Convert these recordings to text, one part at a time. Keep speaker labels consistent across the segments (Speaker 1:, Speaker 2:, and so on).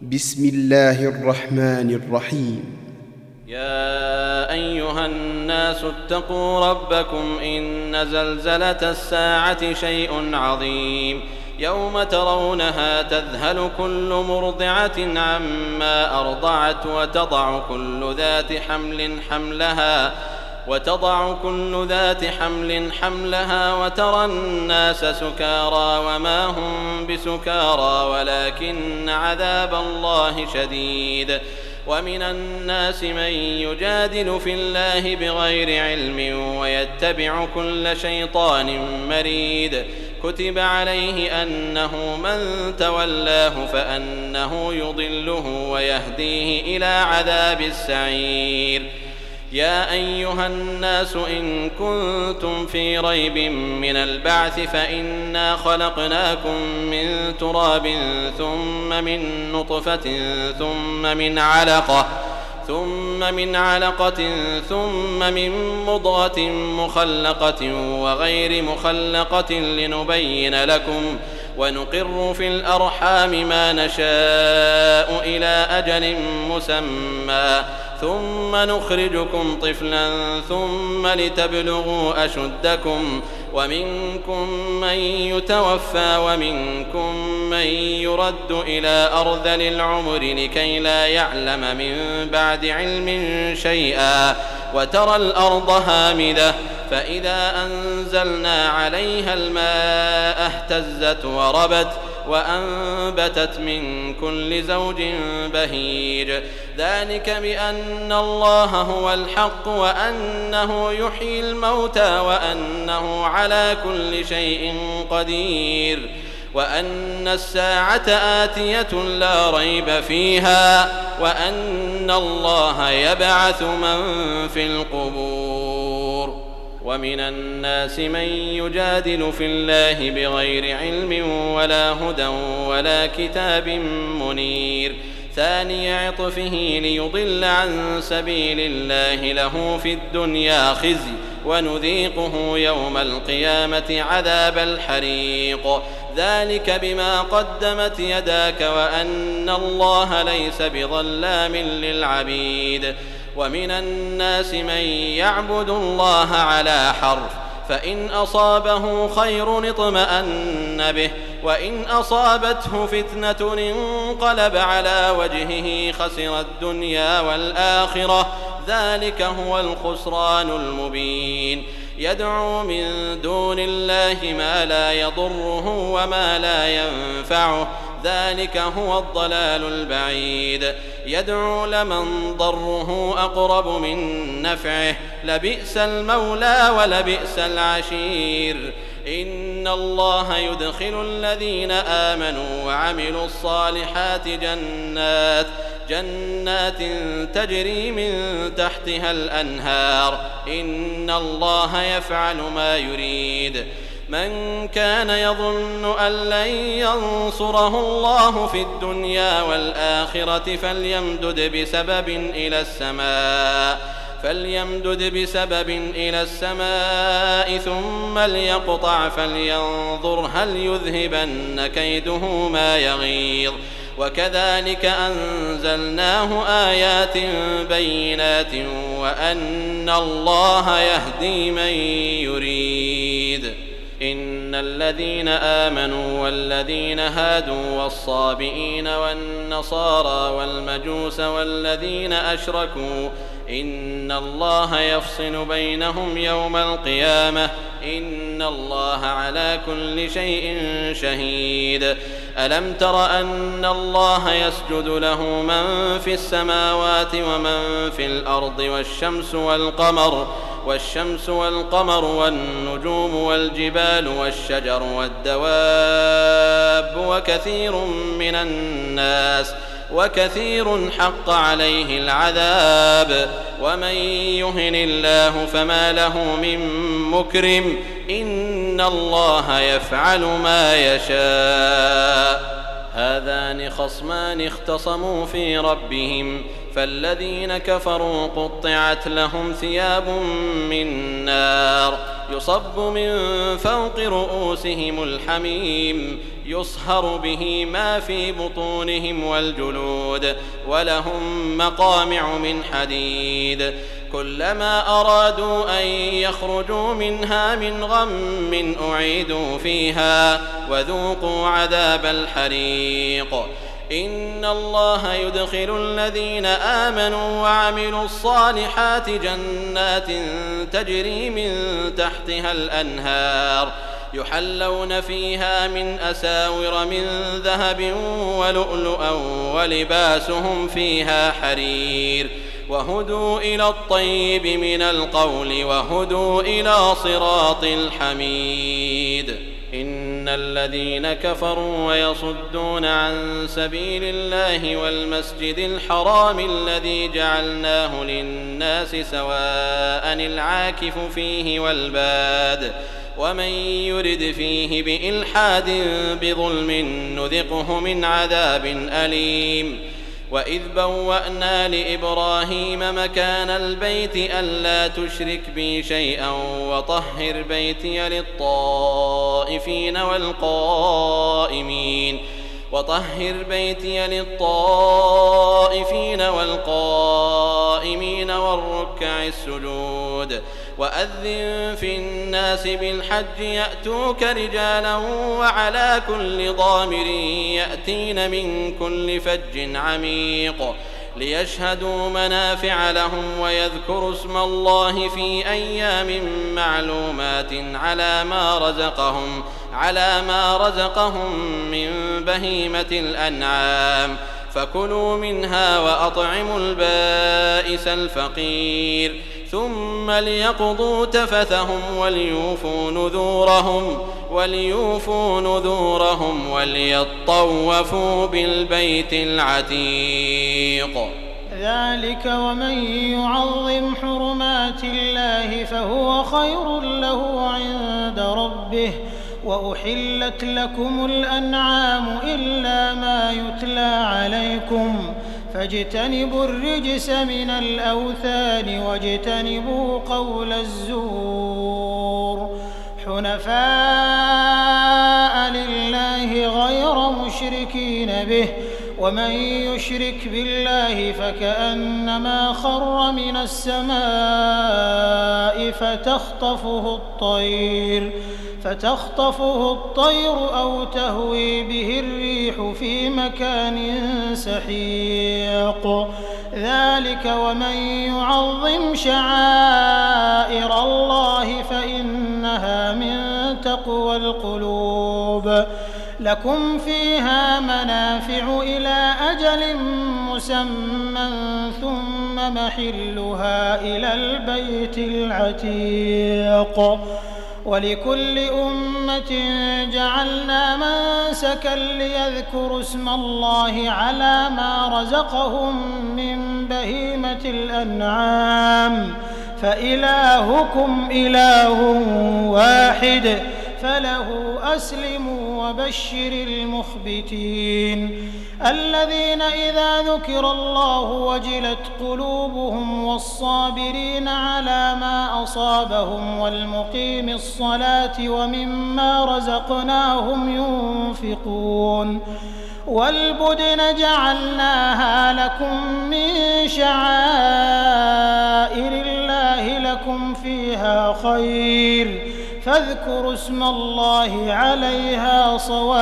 Speaker 1: بسم الله الرحمن الرحيم.
Speaker 2: يا أيها الناس اتقوا ربكم إن زلزلة الساعة شيء عظيم يوم ترونها تذهل كل مرضعة عما أرضعت وتضع كل ذات حمل حملها وترى الناس سكارى وما هم بسكارى ولكن عذاب الله شديد. ومن الناس من يجادل في الله بغير علم ويتبع كل شيطان مريد كتب عليه أنه من تولاه فأنه يضله ويهديه إلى عذاب السعير. يا أيها الناس إن كنتم في ريب من البعث فإنا خلقناكم من تراب ثم من نطفة ثم من علقة ثم من مضغة مخلقة وغير مخلقة لنبين لكم ونقر في الأرحام ما نشاء إلى أجل مسمى ثم نخرجكم طفلا ثم لتبلغوا أشدكم ومنكم من يتوفى ومنكم من يرد إلى أرذل العمر لكي لا يعلم من بعد علم شيئا وترى الأرض هامدة فإذا أنزلنا عليها الماء اهتزت وربت وأنبتت من كل زوج بهيج ذلك بأن الله هو الحق وأنه يحيي الموتى وأنه على كل شيء قدير وأن الساعة آتية لا ريب فيها وأن الله يبعث من في القبور. ومن الناس من يجادل في الله بغير علم ولا هدى ولا كتاب منير ثاني عطفه ليضل عن سبيل الله له في الدنيا خزي ونذيقه يوم القيامة عذاب الحريق ذلك بما قدمت يداك وأن الله ليس بظلام للعبيد. ومن الناس من يعبد الله على حرف فإن أصابه خير اطمأن به وإن أصابته فتنة انقلب على وجهه خسر الدنيا والآخرة ذلك هو الخسران المبين. يدعو من دون الله ما لا يضره وما لا ينفعه ذلك هو الضلال البعيد. يدعو لمن ضره أقرب من نفعه لبئس المولى ولبئس العشير. إن الله يدخل الذين آمنوا وعملوا الصالحات جنات تجري من تحتها الأنهار إن الله يفعل ما يريد. من كان يظن أن لن ينصره الله في الدنيا والآخرة فليمدد بسبب إلى السماء ثم ليقطع فلينظر هل يذهبن كيده ما يغيظ. وكذلك أنزلناه آيات بينات وأن الله يهدي من يريد. إن الذين آمنوا والذين هادوا والصابئين والنصارى والمجوس والذين أشركوا إن الله يفصل بينهم يوم القيامة إن الله على كل شيء شهيد. ألم تر أن الله يسجد له من في السماوات ومن في الأرض والشمس والقمر والنجوم والجبال والشجر والدواب وكثير حق عليه العذاب ومن يهن الله فما له من مكرم إن الله يفعل ما يشاء. هذان خصمان اختصموا في ربهم فالذين كفروا قطعت لهم ثياب من نار يصب من فوق رؤوسهم الحميم يصهر به ما في بطونهم والجلود ولهم مقامع من حديد كلما أرادوا أن يخرجوا منها من غم أعيدوا فيها وذوقوا عذاب الحريق إن الله يدخل الذين آمنوا وعملوا الصالحات جنات تجري من تحتها الأنهار يحلون فيها من أساور من ذهب ولؤلؤا ولباسهم فيها حرير وهدوا إلى الطيب من القول وهدوا إلى صراط الحميد إن الذين كفروا ويصدون عن سبيل الله والمسجد الحرام الذي جعلناه للناس سواء العاكف فيه والباد ومن يرد فيه بإلحاد بظلم نذقه من عذاب أليم وإذ بوأنا لإبراهيم مكان البيت ألا تشرك بي شيئا وطهر بيتي للطائفين والقائمين والركع السجود وأذن في الناس بالحج يأتوك رجالا وعلى كل ضامر يأتين من كل فج عميق ليشهدوا منافع لهم ويذكروا اسم الله في أيام معلومات على ما رزقهم من بهيمة الأنعام فكلوا منها وأطعموا البائس الفقير ثم ليقضوا تفثهم وليوفوا نذورهم وليطوفوا بالبيت العتيق
Speaker 3: ذلك ومن يعظم حرمات الله فهو خير له عند ربه وأحلت لكم الأنعام إلا ما يتلى عليكم فاجتنبوا الرجس من الأوثان واجتنبوا قول الزور حنفاء لله غير مشركين به ومن يشرك بالله فكأنما خر من السماء فتخطفه الطير أو تهوي به الريح في مكان سحيق ذلك ومن يعظم شعائر الله فإنها من تقوى القلوب لكم فيها منافع إلى أجل مسمى ثم محلها إلى البيت العتيق ولكل أمة جعلنا منسكا ليذكروا اسم الله على ما رزقهم من بهيمة الأنعام فإلهكم إله واحد فله أسلموا وبشر المخبتين الذين إذا ذكر الله وجلت قلوبهم والصابرين على ما أصابهم والمقيم الصلاة ومما رزقناهم ينفقون والبدن جعلناها لكم من شعائر الله لكم فيها خير فاذكروا اسم الله عليها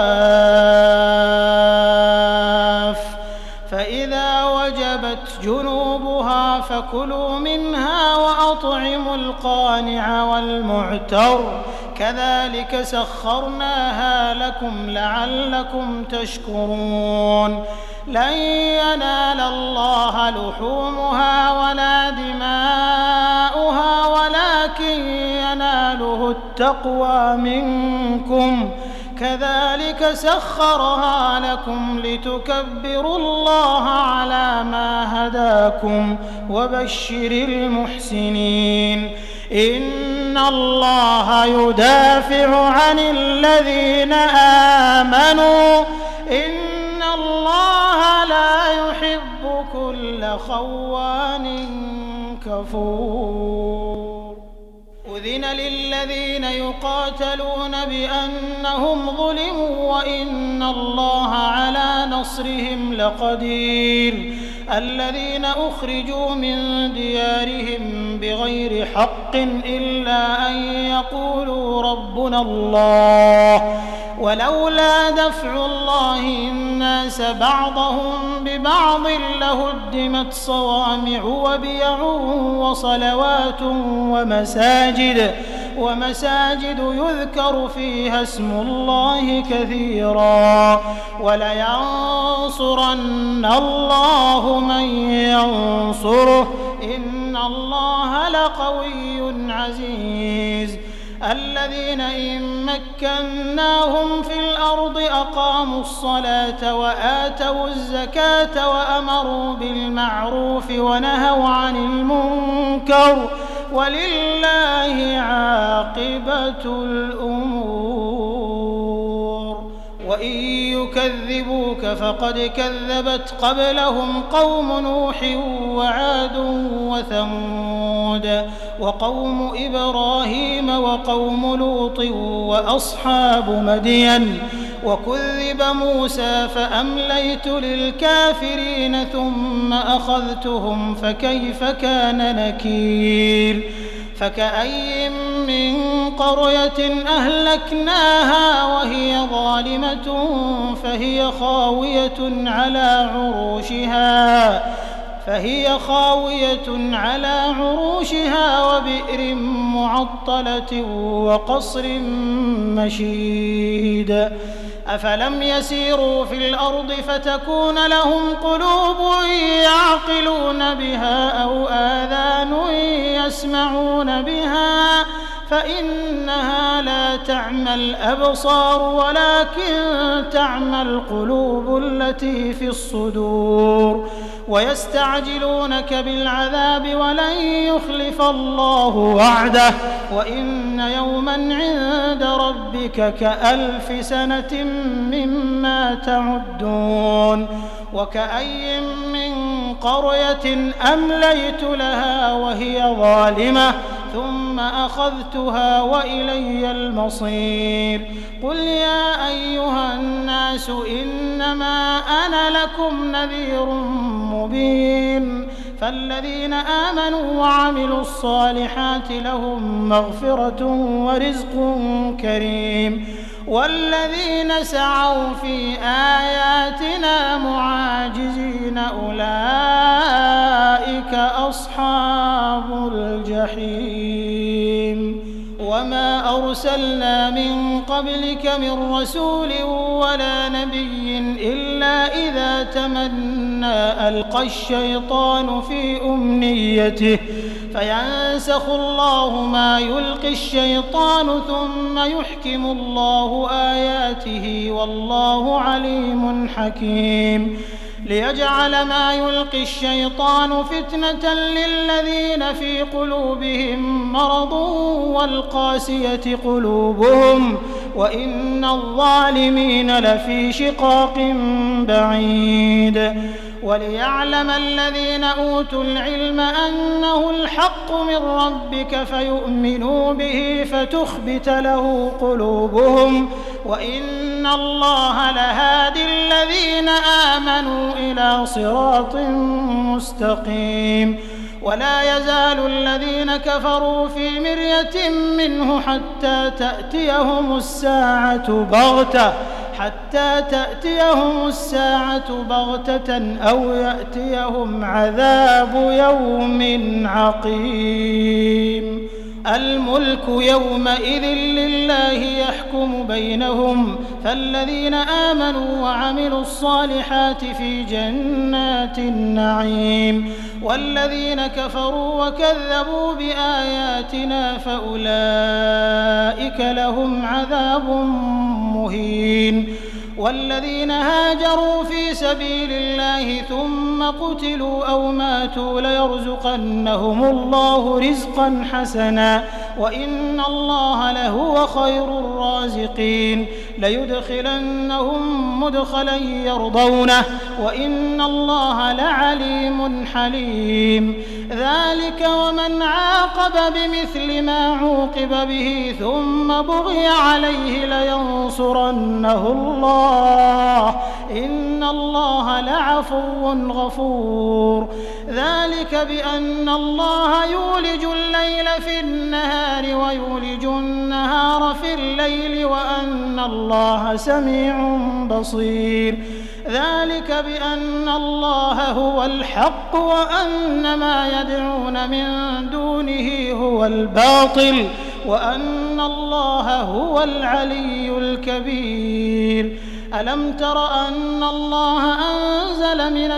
Speaker 3: صواف فإذا وجبت جنوبها فكلوا منها وأطعموا القانع والمعتر كذلك سخرناها لكم لعلكم تشكرون لن ينال الله لحومها ولا دماؤها ولكن يناله التقوى منكم كذلك سخرها لكم لتكبروا الله على ما هداكم وبشر المحسنين إن الله يدافع عن الذين آمنوا إن الله لا يحب كل خوان كفور أذن للذين يقاتلون بأنهم ظلموا وإن الله على نصرهم لقدير الذين أخرجوا من ديارهم بغير حق إلا أن يقولوا ربنا الله ولولا دفع الله الناس بعضهم ببعض لهدمت صوامع وبيع وصلوات ومساجد يذكر فيها اسم الله كثيرا ولينصرن الله من ينصره إن الله لقوي عزيز الذين إن مكناهم في الأرض أقاموا الصلاة وآتوا الزكاة وأمروا بالمعروف ونهوا عن المنكر ولله عاقبة الأمور وإن يكذبوك فقد كذبت قبلهم قوم نوح وعاد وثمود وقوم إبراهيم وقوم لوط وأصحاب مدين وكذب موسى فأمليت للكافرين ثم أخذتهم فكيف كان نكير فكأي من قرية أهلكناها وهي ظالمة فهي خاوية على عروشها وبئر معطلة وقصر مشيد أفلم يسيروا في الأرض فتكون لهم قلوب يعقلون بها أو آذان يسمعون بها فإنها لا تعمى الأبصار ولكن تعمى القلوب التي في الصدور ويستعجلونك بالعذاب ولن يخلف الله وعده وإن يوما عند ربك كألف سنة مما تعدون وكأي من قرية أمليت لها وهي ظالمة ثم أخذتها وإلي المصير قل يا أيها الناس إنما أنا لكم نذير مبين فالذين آمنوا وعملوا الصالحات لهم مغفرة ورزق كريم والذين سعوا في آياتنا معاجزين أولئك أصحاب الجحيم وما أرسلنا من قبلك من رسول ولا نبي إلا إذا تمنى ألقى الشيطان في أمنيته فينسخ الله ما يلقي الشيطان ثم يحكم الله آياته والله عليم حكيم ليجعل ما يلقي الشيطان فتنة للذين في قلوبهم مرض والقاسية قلوبهم وإن الظالمين لفي شقاق بعيد وليعلم الذين أوتوا العلم أنه الحق من ربك فيؤمنوا به فتخبت له قلوبهم وإن الله لهادي الذين آمنوا إلى صراط مستقيم ولا يزال الذين كفروا في مرية منه حتى تأتيهم الساعة بغتة أو يأتيهم عذاب يوم عقيم الملك يومئذ لله يحكم بينهم فالذين آمنوا وعملوا الصالحات في جنات النعيم والذين كفروا وكذبوا بآياتنا فأولئك لهم عذاب مهين والذين هاجروا في سبيل الله ثم قتلوا أو ماتوا ليرزقنهم الله رزقا حسنا وإن الله لهو خير الرازقين ليدخلنهم مدخلا يرضونه وإن الله لعليم حليم ذلك ومن عاقب بمثل ما عوقب به ثم بغي عليه لينصرنه الله إن الله لعفو غفور ذلك بأن الله يولج الليل في النهار ويولج النهار في الليل وأن الله سميع بصير ذلك بأن الله هو الحق وأن ما يدعون من دونه هو الباطل وأن الله هو العلي الكبير ألم تر أن الله أنزل من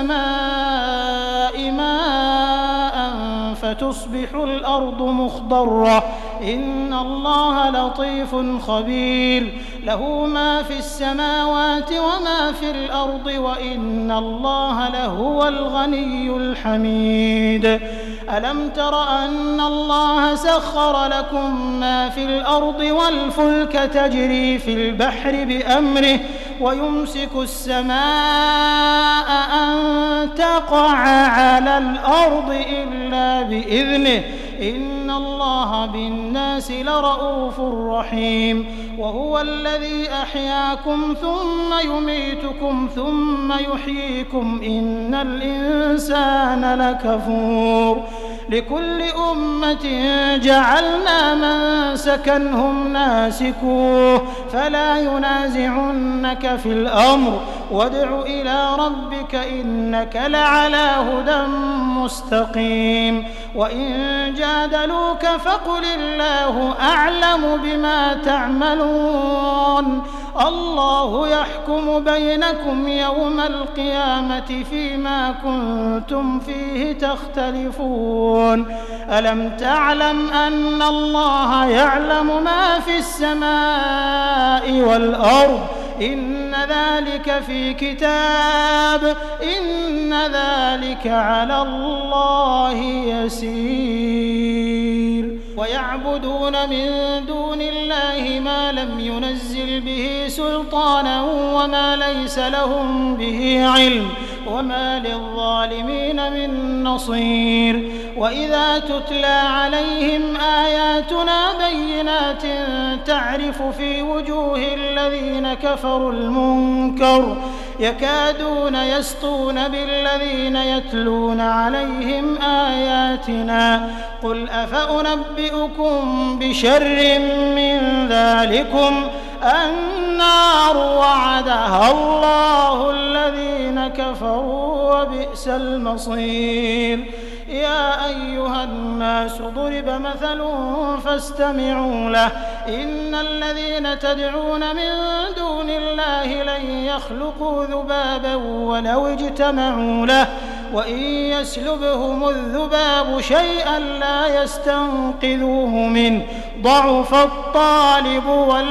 Speaker 3: السماء ماء فتصبح الأرض مخضرة إن الله لطيف خبير له ما في السماوات وما في الأرض وإن الله لهو الغني الحميد ألم تر أن الله سخر لكم ما في الأرض والفلك تجري في البحر بأمره ويمسك السماء أن تقع على الأرض إلا بإذنه إن الله بالناس لرءوف رحيم وهو الذي أحياكم ثم يميتكم ثم يحييكم إن الإنسان لكفور لكل أمة جعلنا منسكا هم ناسكوه فلا ينازعنك في الأمر وادع إلى ربك إنك لعلى هدى مستقيم وإن جادلوك فقل الله أعلم بما تعملون الله يحكم بينكم يوم القيامة فيما كنتم فيه تختلفون ألم تعلم أن الله يعلم ما في السماء والأرض إن ذلك في كتاب إن ذلك على الله يسير ويعبدون من دون الله ما لم ينزل به سلطانا وما ليس لهم به علم وما للظالمين من نصير وإذا تتلى عليهم آياتنا بينات تعرف في وجوه الذين كفروا المنكر يكادون يسطون بالذين يتلون عليهم آياتنا قل أفأنبئكم بشر من ذلكم النار وعدها الله الذين كفروا وبئس المصير يا أيها الناس ضرب مثل فاستمعوا له إن الذين تدعون من دون الله لن يخلقوا ذبابا ولو اجتمعوا له وإن يسلبهم الذباب شيئا لا يستنقذوه منه ضعف الطالب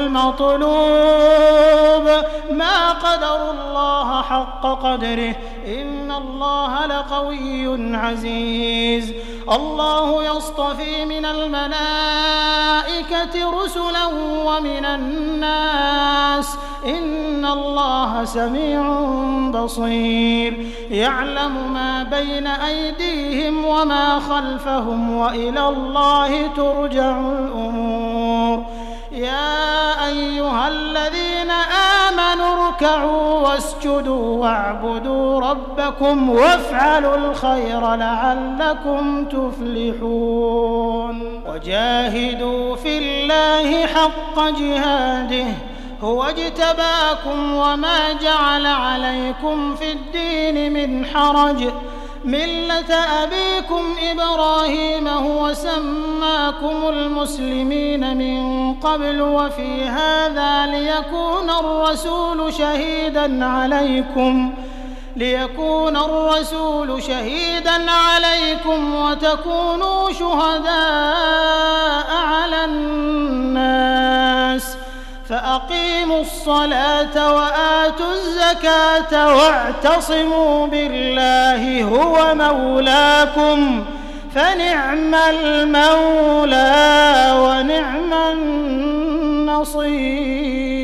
Speaker 3: والمطلوب ما قدروا الله حق قدره إن الله لقوي عزيز الله يصطفي من الملائكة رسلا ومن الناس إن الله سميع بصير يعلم ما بين أيديهم وما خلفهم وإلى الله ترجع الأمور يا أيها الذين آمنوا اركعوا واسجدوا واعبدوا ربكم وافعلوا الخير لعلكم تفلحون وجاهدوا في الله حق جهاده هو اجتباكم وما جعل عليكم في الدين من حرج ملة أبيكم إبراهيم هو سماكم المسلمين من قبل وفي هذا ليكون الرسول شهيدا عليكم وتكونوا شهداء على الناس فأقيموا الصلاة وآتوا الزكاة واعتصموا بالله هو مولاكم فنعم المولى ونعم النصير